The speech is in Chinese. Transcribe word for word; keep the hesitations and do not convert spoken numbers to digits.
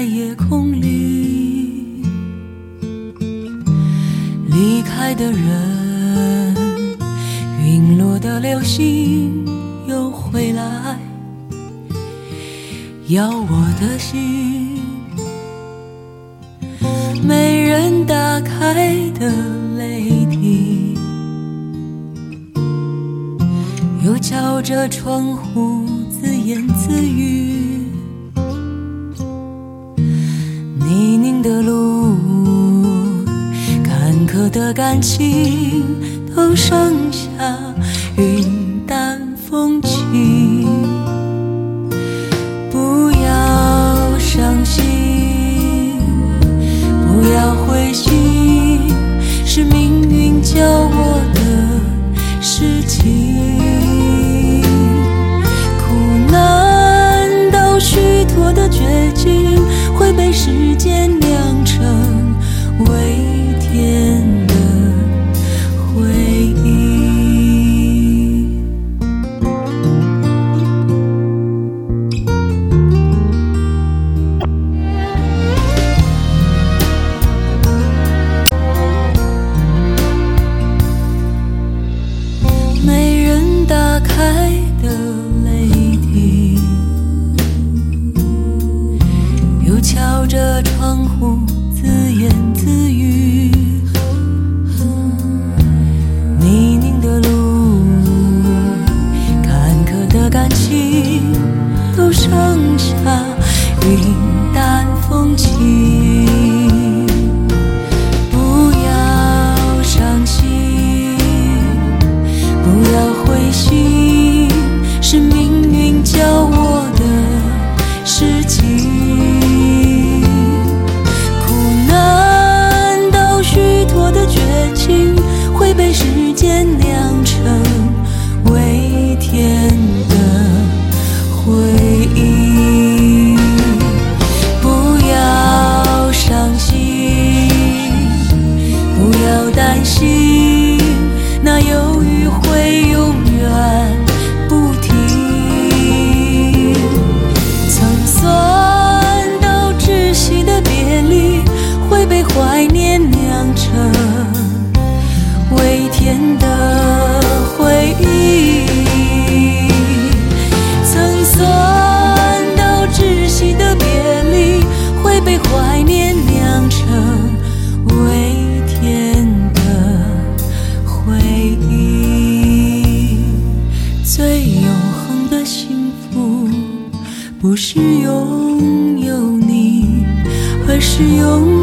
在夜空里，离开的人，陨落的流星又回来，要我的心，没人打开的泪滴，又敲着窗户自言自语，泥泞的路，坎坷的感情，都剩下云淡风轻。不要伤心，不要灰心，是命运教我的事情。苦难到虚脱的绝境，会被时间酿成微甜的回忆。没人打开的泪滴，又敲着窗户自言自语，泥泞的路，坎坷的感情，都剩下云淡风轻。不要伤心，不要灰心，是命运教我的事情。会被时间酿成微甜的回忆。不要伤心，不要担心，那忧郁会永远不停。曾酸到窒息的别离，会被怀念酿成微甜的回忆。曾酸到窒息的别离，会被怀念酿成微甜的回忆。最永恒的幸福，不是拥有你，而是拥有